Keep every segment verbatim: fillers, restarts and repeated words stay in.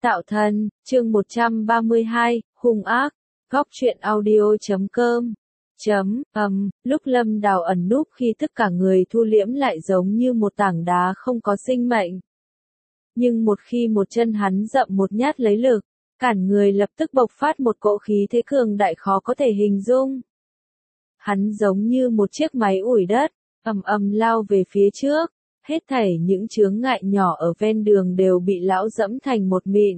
Tạo thần, chương một trăm ba mươi hai, hung ác, góc truyện audio chấm com. Chấm, ầm, lúc Lâm Đào ẩn núp khi tất cả người thu liễm lại giống như một tảng đá không có sinh mệnh. Nhưng một khi một chân hắn dậm một nhát lấy lực, cản người lập tức bộc phát một cỗ khí thế cường đại khó có thể hình dung. Hắn giống như một chiếc máy ủi đất, ầm ầm lao về phía trước, hết thảy những chướng ngại nhỏ ở ven đường đều bị lão dẫm thành một mịn.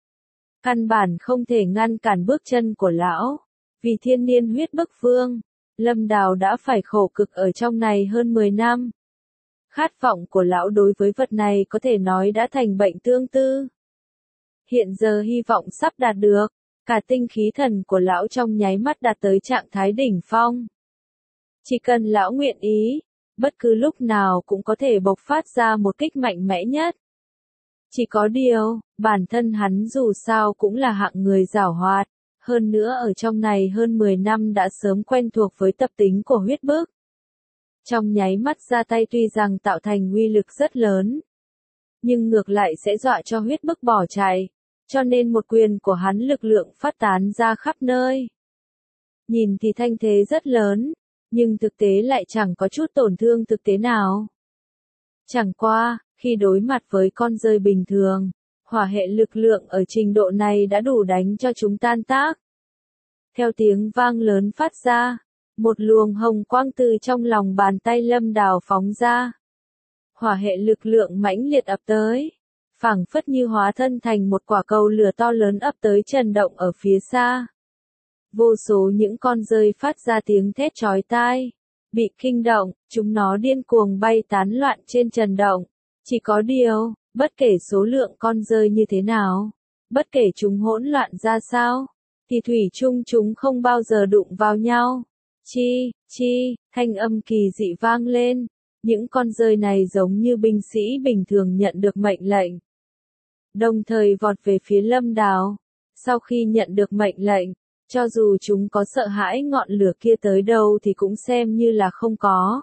Căn bản không thể ngăn cản bước chân của lão. Vì thiên niên huyết bức vương, Lâm Đào đã phải khổ cực ở trong này hơn mười năm. Khát vọng của lão đối với vật này có thể nói đã thành bệnh tương tư. Hiện giờ hy vọng sắp đạt được, cả tinh khí thần của lão trong nháy mắt đạt tới trạng thái đỉnh phong. Chỉ cần lão nguyện ý, bất cứ lúc nào cũng có thể bộc phát ra một kích mạnh mẽ nhất. Chỉ có điều, bản thân hắn dù sao cũng là hạng người giảo hoạt, hơn nữa ở trong này hơn mười năm đã sớm quen thuộc với tập tính của huyết bức. Trong nháy mắt ra tay tuy rằng tạo thành uy lực rất lớn, nhưng ngược lại sẽ dọa cho huyết bức bỏ chạy, cho nên một quyền của hắn lực lượng phát tán ra khắp nơi. Nhìn thì thanh thế rất lớn, nhưng thực tế lại chẳng có chút tổn thương thực tế nào. Chẳng qua, khi đối mặt với con rơi bình thường, hỏa hệ lực lượng ở trình độ này đã đủ đánh cho chúng tan tác. Theo tiếng vang lớn phát ra, một luồng hồng quang từ trong lòng bàn tay Lâm Đào phóng ra. Hỏa hệ lực lượng mãnh liệt ập tới, phảng phất như hóa thân thành một quả cầu lửa to lớn ập tới trần động ở phía xa. Vô số những con rơi phát ra tiếng thét chói tai, bị kinh động, chúng nó điên cuồng bay tán loạn trên trần động. Chỉ có điều, bất kể số lượng con rơi như thế nào, bất kể chúng hỗn loạn ra sao, thì thủy chung chúng không bao giờ đụng vào nhau. Chi, chi, thanh âm kỳ dị vang lên, những con rơi này giống như binh sĩ bình thường nhận được mệnh lệnh. Đồng thời vọt về phía Lâm Đào. Sau khi nhận được mệnh lệnh, cho dù chúng có sợ hãi ngọn lửa kia tới đâu thì cũng xem như là không có.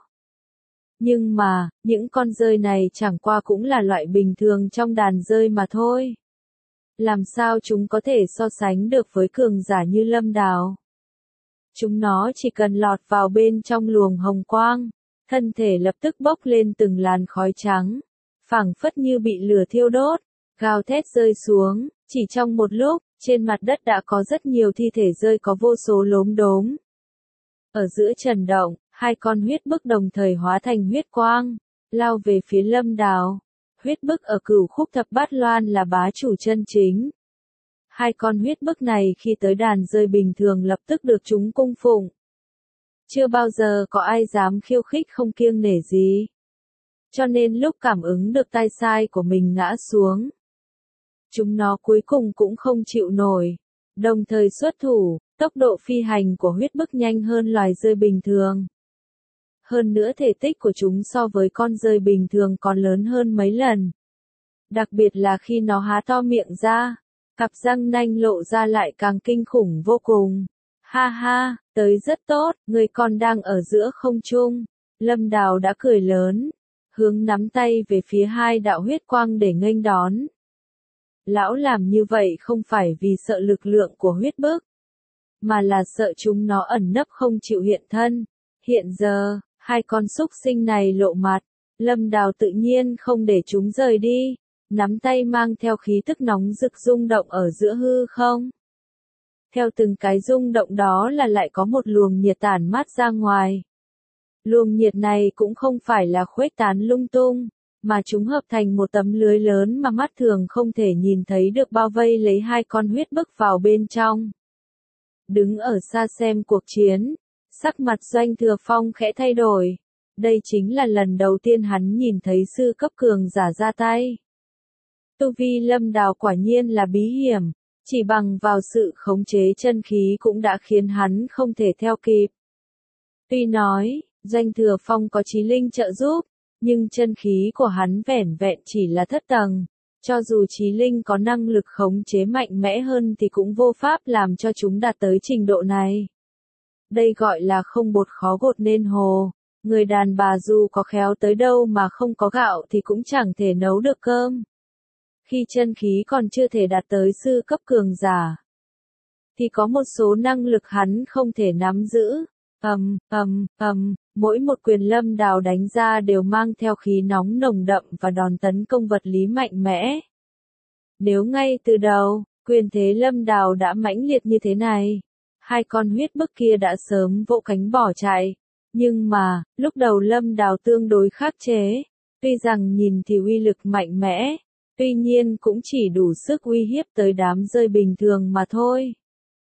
Nhưng mà, những con rơi này chẳng qua cũng là loại bình thường trong đàn rơi mà thôi. Làm sao chúng có thể so sánh được với cường giả như Lâm Đào? Chúng nó chỉ cần lọt vào bên trong luồng hồng quang, thân thể lập tức bốc lên từng làn khói trắng, phảng phất như bị lửa thiêu đốt, gào thét rơi xuống, chỉ trong một lúc, trên mặt đất đã có rất nhiều thi thể rơi có vô số lốm đốm. Ở giữa trần động, hai con huyết bức đồng thời hóa thành huyết quang, lao về phía Lâm Đào. Huyết bức ở cửu khúc thập bát loan là bá chủ chân chính. Hai con huyết bức này khi tới đàn rơi bình thường lập tức được chúng cung phụng. Chưa bao giờ có ai dám khiêu khích không kiêng nể gì. Cho nên lúc cảm ứng được tai sai của mình ngã xuống, chúng nó cuối cùng cũng không chịu nổi, đồng thời xuất thủ. Tốc độ phi hành của huyết bức nhanh hơn loài rơi bình thường. Hơn nữa thể tích của chúng so với con rơi bình thường còn lớn hơn mấy lần. Đặc biệt là khi nó há to miệng ra, cặp răng nanh lộ ra lại càng kinh khủng vô cùng. Ha ha, tới rất tốt, người còn đang ở giữa không trung. Lâm Đào đã cười lớn, hướng nắm tay về phía hai đạo huyết quang để nghênh đón. Lão làm như vậy không phải vì sợ lực lượng của huyết bức, mà là sợ chúng nó ẩn nấp không chịu hiện thân. Hiện giờ, hai con súc sinh này lộ mặt, Lâm Đào tự nhiên không để chúng rời đi, nắm tay mang theo khí tức nóng rực rung động ở giữa hư không. Theo từng cái rung động đó là lại có một luồng nhiệt tản mát ra ngoài. Luồng nhiệt này cũng không phải là khuếch tán lung tung, mà chúng hợp thành một tấm lưới lớn mà mắt thường không thể nhìn thấy được bao vây lấy hai con huyết bức vào bên trong. Đứng ở xa xem cuộc chiến, sắc mặt Doanh Thừa Phong khẽ thay đổi. Đây chính là lần đầu tiên hắn nhìn thấy sư cấp cường giả ra tay. Tu vi Lâm Đào quả nhiên là bí hiểm, chỉ bằng vào sự khống chế chân khí cũng đã khiến hắn không thể theo kịp. Tuy nói, Doanh Thừa Phong có chí linh trợ giúp, nhưng chân khí của hắn vẻn vẹn chỉ là thất tầng. Cho dù chí linh có năng lực khống chế mạnh mẽ hơn thì cũng vô pháp làm cho chúng đạt tới trình độ này. Đây gọi là không bột khó gột nên hồ. Người đàn bà dù có khéo tới đâu mà không có gạo thì cũng chẳng thể nấu được cơm. khi chân khí còn chưa thể đạt tới sư cấp cường giả, thì có một số năng lực hắn không thể nắm giữ. Ầm, ầm, ầm, mỗi một quyền Lâm Đào đánh ra đều mang theo khí nóng nồng đậm và đòn tấn công vật lý mạnh mẽ. Nếu ngay từ đầu, quyền thế Lâm Đào đã mãnh liệt như thế này, hai con huyết bức kia đã sớm vỗ cánh bỏ chạy. Nhưng mà, lúc đầu Lâm Đào tương đối khắc chế, tuy rằng nhìn thì uy lực mạnh mẽ, tuy nhiên cũng chỉ đủ sức uy hiếp tới đám rơi bình thường mà thôi.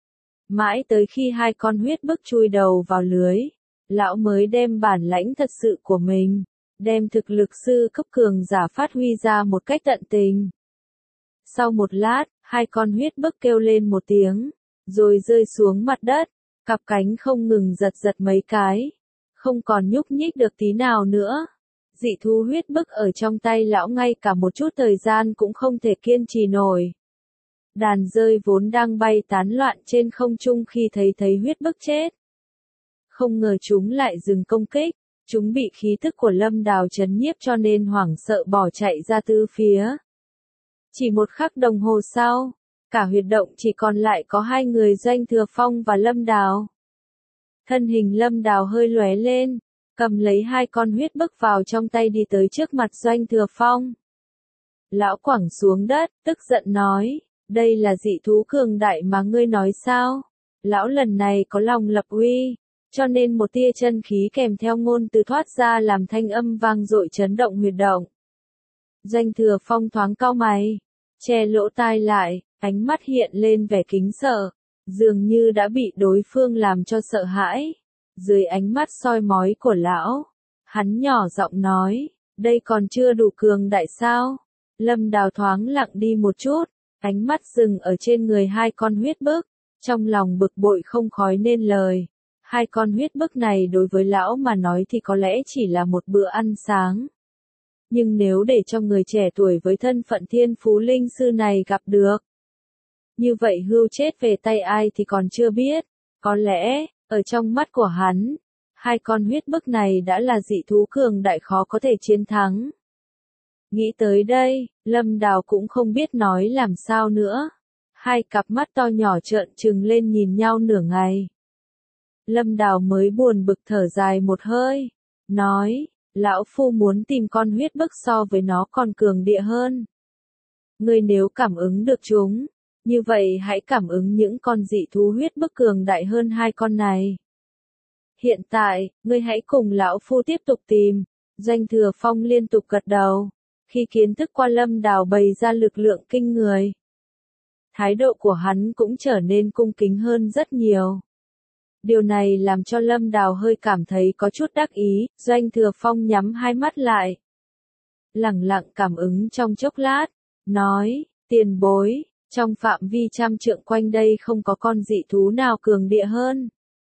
Mãi tới khi hai con huyết bức chui đầu vào lưới, lão mới đem bản lãnh thật sự của mình, đem thực lực sư cấp cường giả phát huy ra một cách tận tình. Sau một lát, hai con huyết bức kêu lên một tiếng, rồi rơi xuống mặt đất, cặp cánh không ngừng giật giật mấy cái, không còn nhúc nhích được tí nào nữa. Dị thú huyết bức ở trong tay lão ngay cả một chút thời gian cũng không thể kiên trì nổi. Đàn rơi vốn đang bay tán loạn trên không trung khi thấy thấy huyết bức chết. Không ngờ chúng lại dừng công kích, chúng bị khí thức của Lâm Đào trấn nhiếp cho nên hoảng sợ bỏ chạy ra tứ phía. Chỉ một khắc đồng hồ sau, cả huyệt động chỉ còn lại có hai người Doanh Thừa Phong và Lâm Đào. Thân hình Lâm Đào hơi lóe lên, cầm lấy hai con huyết bức vào trong tay đi tới trước mặt Doanh Thừa Phong. Lão quẳng xuống đất, tức giận nói, đây là dị thú cường đại mà ngươi nói sao? Lão lần này có lòng lập uy, cho nên một tia chân khí kèm theo ngôn từ thoát ra làm thanh âm vang dội chấn động huyệt động. Doanh Thừa Phong thoáng cau mày, che lỗ tai lại, ánh mắt hiện lên vẻ kính sợ, dường như đã bị đối phương làm cho sợ hãi. Dưới ánh mắt soi mói của lão, hắn nhỏ giọng nói, đây còn chưa đủ cường đại sao? Lâm Đào thoáng lặng đi một chút, ánh mắt dừng ở trên người hai con huyết bức, trong lòng bực bội không khói nên lời. Hai con huyết bức này đối với lão mà nói thì có lẽ chỉ là một bữa ăn sáng. Nhưng nếu để cho người trẻ tuổi với thân phận thiên phú linh sư này gặp được, như vậy hưu chết về tay ai thì còn chưa biết. Có lẽ, ở trong mắt của hắn, hai con huyết bức này đã là dị thú cường đại khó có thể chiến thắng. Nghĩ tới đây, Lâm Đào cũng không biết nói làm sao nữa. Hai cặp mắt to nhỏ trợn trừng lên nhìn nhau nửa ngày. Lâm Đào mới buồn bực thở dài một hơi, nói, lão phu muốn tìm con huyết bức so với nó còn cường địa hơn. Ngươi nếu cảm ứng được chúng, như vậy hãy cảm ứng những con dị thú huyết bức cường đại hơn hai con này. Hiện tại, ngươi hãy cùng lão phu tiếp tục tìm. Doanh Thừa Phong liên tục gật đầu, khi kiến thức qua Lâm Đào bày ra lực lượng kinh người. Thái độ của hắn cũng trở nên cung kính hơn rất nhiều. Điều này làm cho Lâm Đào hơi cảm thấy có chút đắc ý. Doanh Thừa Phong nhắm hai mắt lại, lẳng lặng cảm ứng trong chốc lát, nói, tiền bối, trong phạm vi trăm trượng quanh đây không có con dị thú nào cường địa hơn.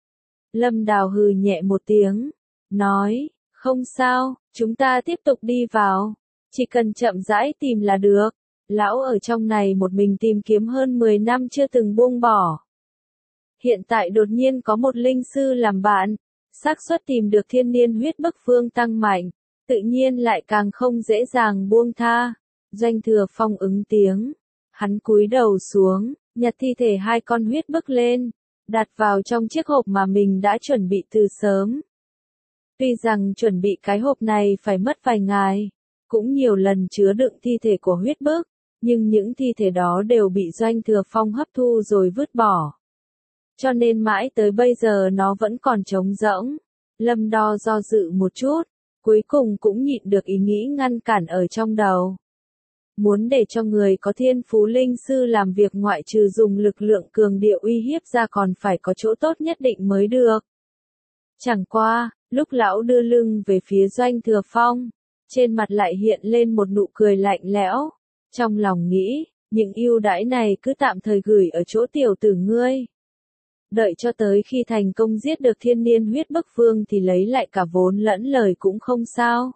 Lâm Đào hừ nhẹ một tiếng, nói, không sao, chúng ta tiếp tục đi vào, chỉ cần chậm rãi tìm là được. Lão ở trong này một mình tìm kiếm hơn mười năm chưa từng buông bỏ. Hiện tại đột nhiên có một linh sư làm bạn, xác suất tìm được thiên niên huyết bức phương tăng mạnh, tự nhiên lại càng không dễ dàng buông tha. Doanh Thừa Phong ứng tiếng, hắn cúi đầu xuống, nhặt thi thể hai con huyết bức lên, đặt vào trong chiếc hộp mà mình đã chuẩn bị từ sớm. Tuy rằng chuẩn bị cái hộp này phải mất vài ngày, cũng nhiều lần chứa đựng thi thể của huyết bức, nhưng những thi thể đó đều bị Doanh Thừa Phong hấp thu rồi vứt bỏ. Cho nên mãi tới bây giờ nó vẫn còn trống rỗng. Lâm Đo do dự một chút, cuối cùng cũng nhịn được ý nghĩ ngăn cản ở trong đầu. Muốn để cho người có thiên phú linh sư làm việc ngoại trừ dùng lực lượng cường địa uy hiếp ra còn phải có chỗ tốt nhất định mới được. Chẳng qua, lúc lão đưa lưng về phía Doanh Thừa Phong, trên mặt lại hiện lên một nụ cười lạnh lẽo. Trong lòng nghĩ, những ưu đãi này cứ tạm thời gửi ở chỗ tiểu tử ngươi. Đợi cho tới khi thành công giết được thiên niên huyết bức vương thì lấy lại cả vốn lẫn lời cũng không sao.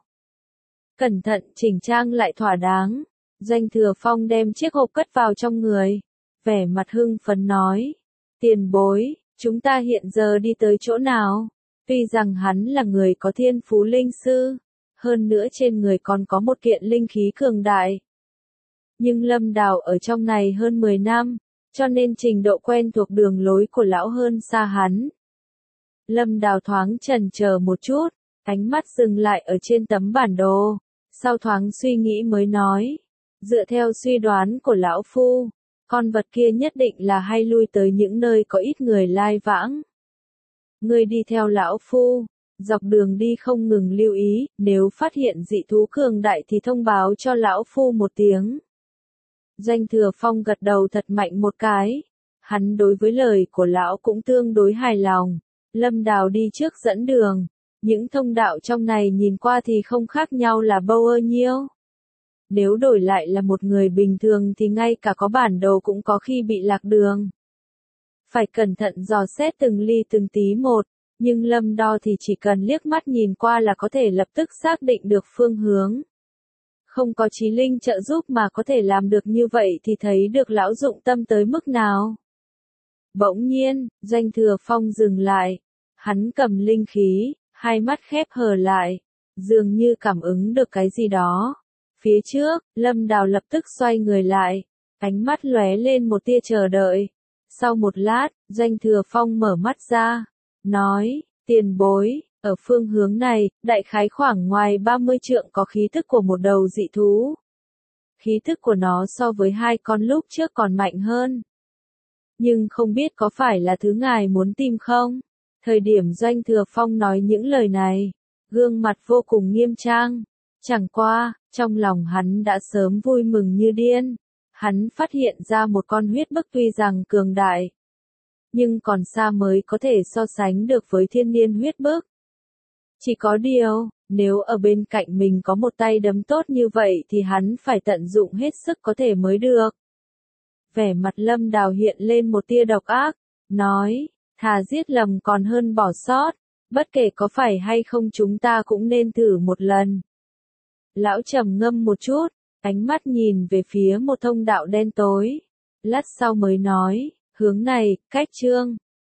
Cẩn thận chỉnh trang lại thỏa đáng, Doanh Thừa Phong đem chiếc hộp cất vào trong người, vẻ mặt hưng phấn nói, tiền bối, chúng ta hiện giờ đi tới chỗ nào? Tuy rằng hắn là người có thiên phú linh sư, hơn nữa trên người còn có một kiện linh khí cường đại. Nhưng Lâm Đào ở trong này hơn mười năm, cho nên trình độ quen thuộc đường lối của lão hơn xa hắn. Lâm Đào thoáng chần chờ một chút, ánh mắt dừng lại ở trên tấm bản đồ, sau thoáng suy nghĩ mới nói, dựa theo suy đoán của lão phu, con vật kia nhất định là hay lui tới những nơi có ít người lai vãng. Ngươi đi theo lão phu, dọc đường đi không ngừng lưu ý, nếu phát hiện dị thú cường đại thì thông báo cho lão phu một tiếng. Doanh Thừa Phong gật đầu thật mạnh một cái, hắn đối với lời của lão cũng tương đối hài lòng. Lâm Đào đi trước dẫn đường, những thông đạo trong này nhìn qua thì không khác nhau là bao nhiêu. Nếu đổi lại là một người bình thường thì ngay cả có bản đồ cũng có khi bị lạc đường. Phải cẩn thận dò xét từng ly từng tí một, nhưng Lâm Đo thì chỉ cần liếc mắt nhìn qua là có thể lập tức xác định được phương hướng. Không có trí linh trợ giúp mà có thể làm được như vậy thì thấy được lão dụng tâm tới mức nào. Bỗng nhiên, Doanh Thừa Phong dừng lại, hắn cầm linh khí, hai mắt khép hờ lại, dường như cảm ứng được cái gì đó. Phía trước, Lâm Đào lập tức xoay người lại, ánh mắt lóe lên một tia chờ đợi. Sau một lát, Doanh Thừa Phong mở mắt ra, nói, tiền bối, ở phương hướng này, đại khái khoảng ngoài ba mươi trượng có khí thức của một đầu dị thú. Khí thức của nó so với hai con lúc trước còn mạnh hơn. Nhưng không biết có phải là thứ ngài muốn tìm không? Thời điểm Doanh Thừa Phong nói những lời này, gương mặt vô cùng nghiêm trang. Chẳng qua, trong lòng hắn đã sớm vui mừng như điên. Hắn phát hiện ra một con huyết bức tuy rằng cường đại, nhưng còn xa mới có thể so sánh được với thiên niên huyết bức. Chỉ có điều, nếu ở bên cạnh mình có một tay đấm tốt như vậy thì hắn phải tận dụng hết sức có thể mới được. Vẻ mặt Lâm Đào hiện lên một tia độc ác, nói, thà giết lầm còn hơn bỏ sót, bất kể có phải hay không chúng ta cũng nên thử một lần. Lão trầm ngâm một chút, ánh mắt nhìn về phía một thông đạo đen tối, lát sau mới nói, hướng này, cách Trương